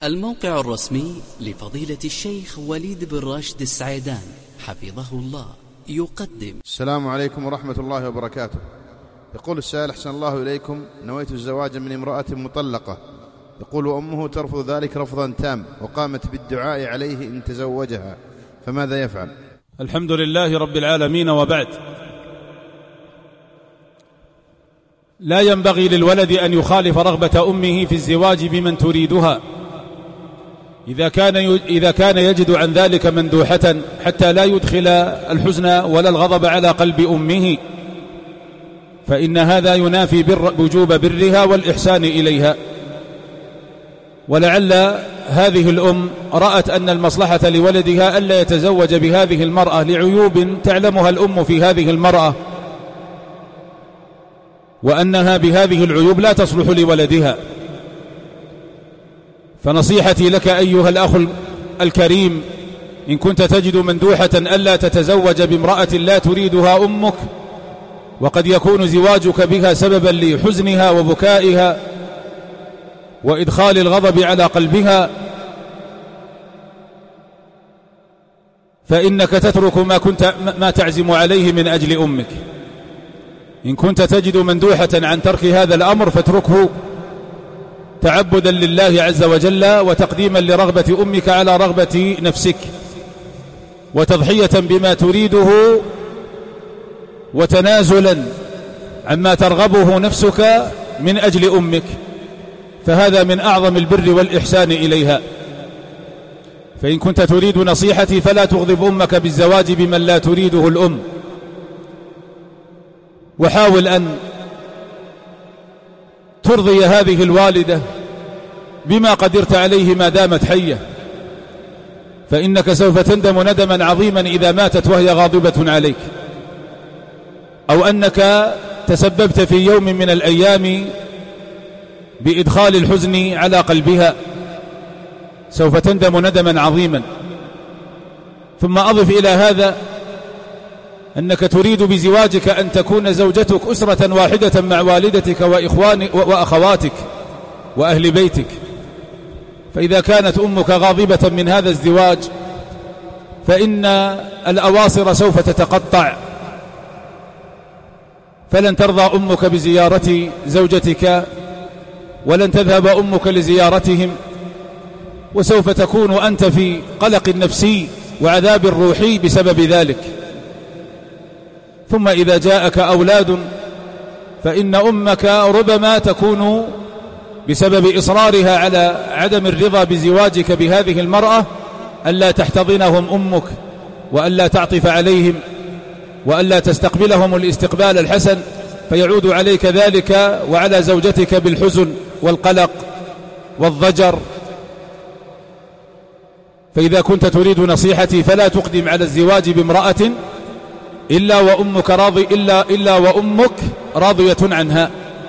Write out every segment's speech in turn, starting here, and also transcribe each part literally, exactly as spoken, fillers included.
الموقع الرسمي لفضيلة الشيخ وليد بن راشد السعيدان حفظه الله يقدم. السلام عليكم ورحمة الله وبركاته. يقول السائل: أحسن الله إليكم، نويت الزواج من امرأة مطلقة، يقول وأمه ترفض ذلك رفضا تام، وقامت بالدعاء عليه إن تزوجها، فماذا يفعل؟ الحمد لله رب العالمين، وبعد. لا ينبغي للولد أن يخالف رغبة أمه في الزواج بمن تريدها إذا كان إذا كان يجد عن ذلك مندوحة، حتى لا يدخل الحزن ولا الغضب على قلب أمه، فإن هذا ينافي بر وجوب برها والإحسان إليها. ولعل هذه الأم رأت أن المصلحة لولدها ألا يتزوج بهذه المرأة لعيوب تعلمها الأم في هذه المرأة، وأنها بهذه العيوب لا تصلح لولدها. فنصيحتي لك أيها الأخ الكريم، إن كنت تجد مندوحة ألا تتزوج بامرأة لا تريدها أمك، وقد يكون زواجك بها سببا لحزنها وبكائها وإدخال الغضب على قلبها، فإنك تترك ما كنت ما تعزم عليه من أجل أمك. إن كنت تجد مندوحة عن ترك هذا الأمر فاتركه تعبدا لله عز وجل، وتقديما لرغبة أمك على رغبة نفسك، وتضحية بما تريده، وتنازلا عما ترغبه نفسك من أجل أمك، فهذا من أعظم البر والإحسان إليها. فإن كنت تريد نصيحتي فلا تغضب أمك بالزواج بمن لا تريده الأم، وحاول أن ترضي هذه الوالدة بما قدرت عليه ما دامت حية، فإنك سوف تندم ندما عظيما إذا ماتت وهي غاضبة عليك، أو أنك تسببت في يوم من الأيام بإدخال الحزن على قلبها، سوف تندم ندما عظيما. ثم أضف إلى هذا أنك تريد بزواجك أن تكون زوجتك أسرة واحدة مع والدتك وإخوان وأخواتك وأهل بيتك، فإذا كانت أمك غاضبة من هذا الزواج فإن الأواصر سوف تتقطع، فلن ترضى أمك بزيارة زوجتك، ولن تذهب أمك لزيارتهم، وسوف تكون أنت في قلق نفسي وعذاب روحي بسبب ذلك. ثم إذا جاءك أولاد فإن أمك ربما تكون بسبب إصرارها على عدم الرضا بزواجك بهذه المرأة ألا تحتضنهم أمك، وألا تعطف عليهم، وألا تستقبلهم الاستقبال الحسن، فيعود عليك ذلك وعلى زوجتك بالحزن والقلق والضجر. فإذا كنت تريد نصيحتي فلا تقدم على الزواج بامرأة إلا وأمك راضي إلا إلا وأمك راضية عنها،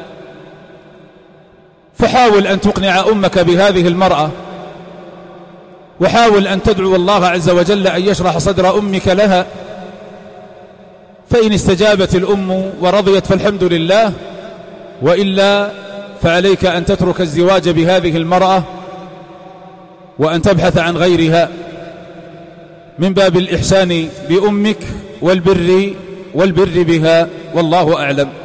فحاول أن تقنع أمك بهذه المرأة، وحاول أن تدعو الله عز وجل أن يشرح صدر أمك لها، فإن استجابت الأم ورضيت فالحمد لله، وإلا فعليك أن تترك الزواج بهذه المرأة وأن تبحث عن غيرها من باب الإحسان بأمك والبر والبر بها، والله أعلم.